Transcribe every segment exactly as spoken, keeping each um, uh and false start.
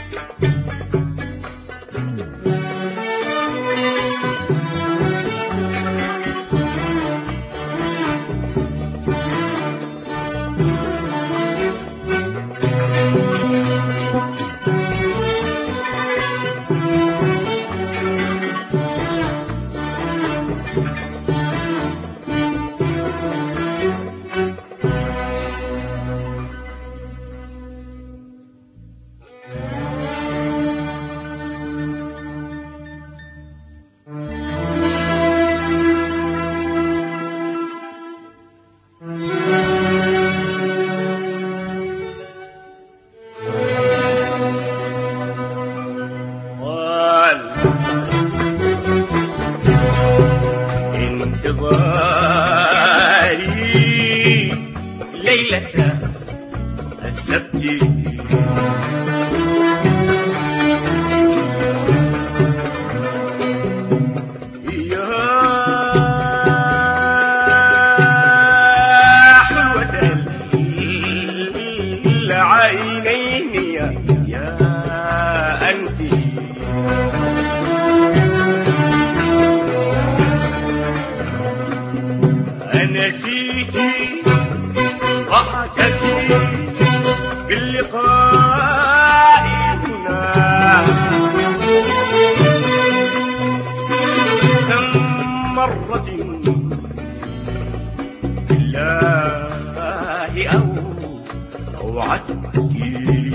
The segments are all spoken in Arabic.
انتظاري ليلة السبت يا حلوة العينين يا أنت نسيتي ضحكتي باللقاء هنا كم مرة بالله أو أوعدتي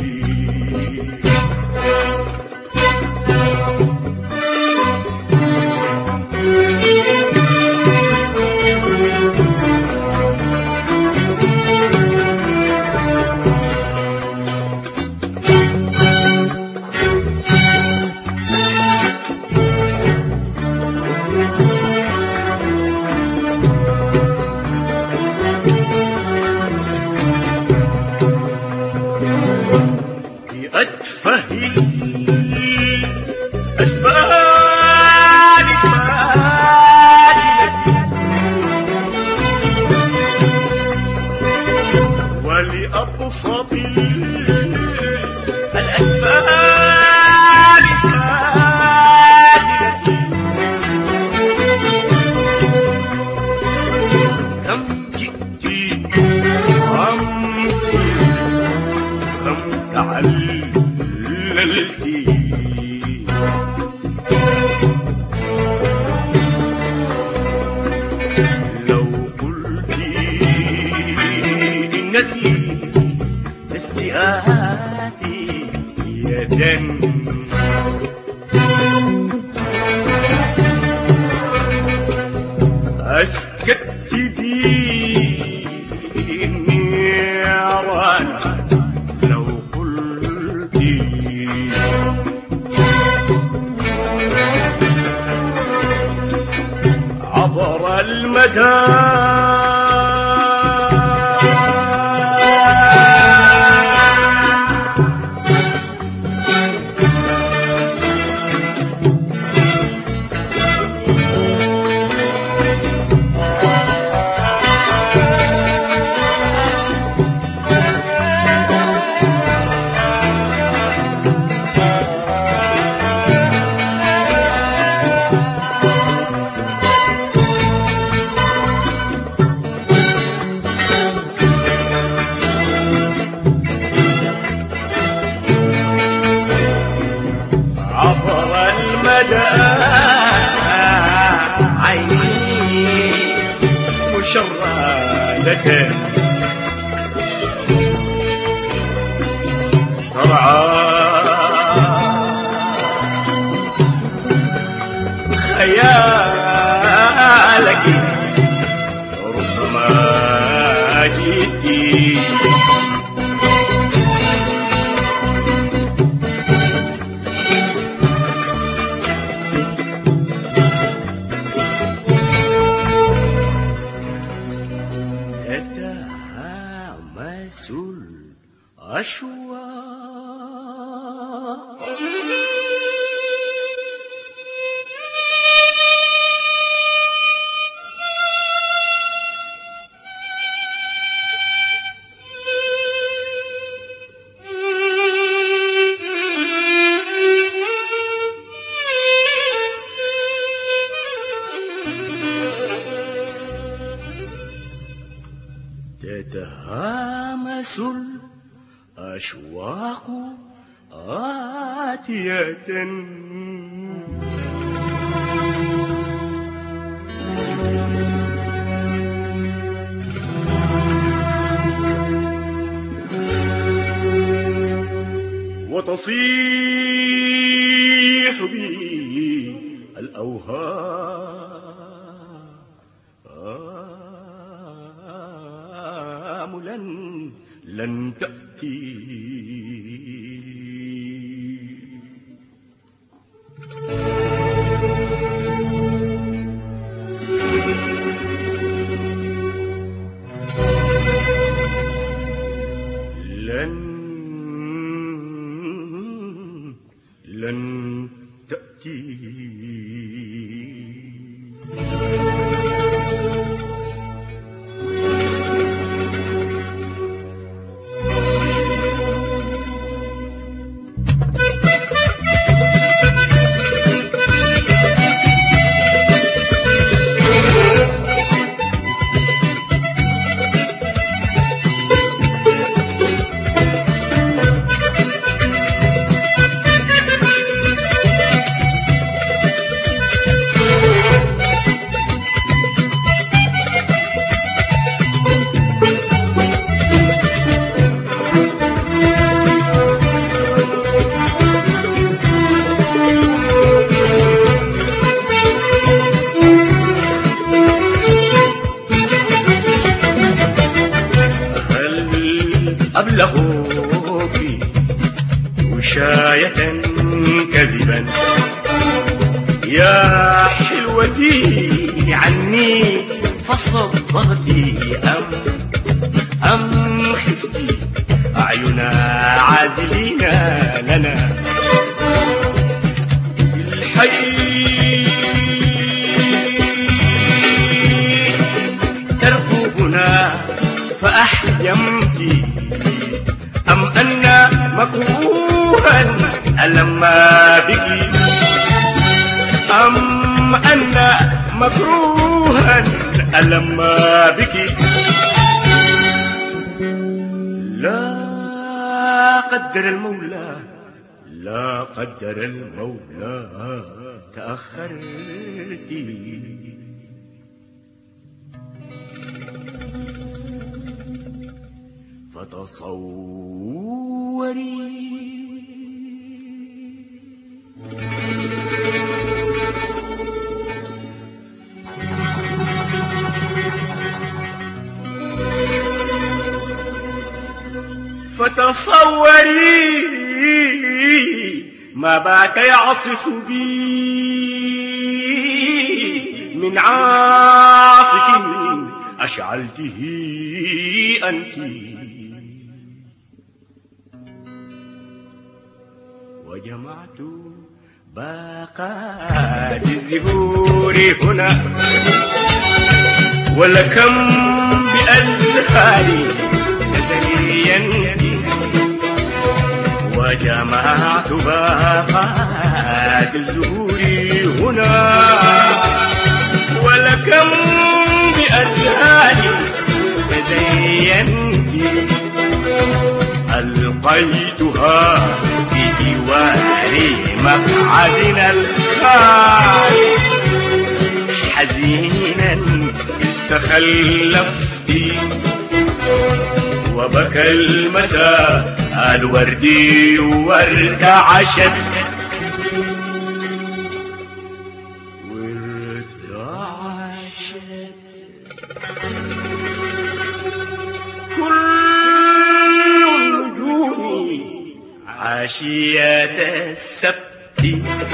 أتفه الأسباب الفاتنة ولأبسط الأسباب الفاتنة كم جئت أمسي كم تعللتي لو قلت إنك لست آتية أسكت بي النيران لو قلت عبر المدى عيني مشردة ترعى خيالك ربما جئتي تتهامس الأشواق الأشواق آتية وتصيح بي الأوهام لن لن تأتي لن لن تأتي أبلغوك وشاية كذبا يا حلوتي عني فصدقتي أم أم خفتي أعينا عازلين لنا الحي تركوبنا فأحيمتي أم أن مكروها ألما بك أم أن مكروها ألما بك لا قدر المولى لا قدر المولى تأخرتي فتصوري فتصوري ما بات يعصف بي من عاصف أشعلته أنتِ وجمعت باقات الزهور هنا ولكم بأزهاري نزليا وجمعت باقات الزهور هنا ولكم بأزهاري تزينت ألقيتها في جوار مقعدنا الخالي حزينا استخلفت وبكى المساء الوردي وارتعشت وارتعشت كل النجوم عشية السبت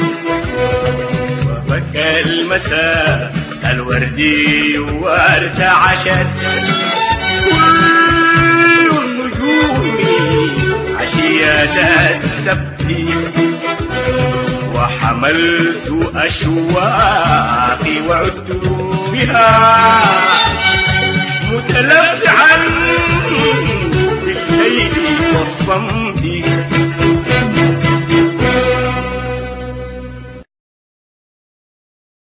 وبكى المساء الوردي وارتعشت كل النجوم عشية السبت وحملت أشواقي وعدت بها متلفعا في الليل والصمت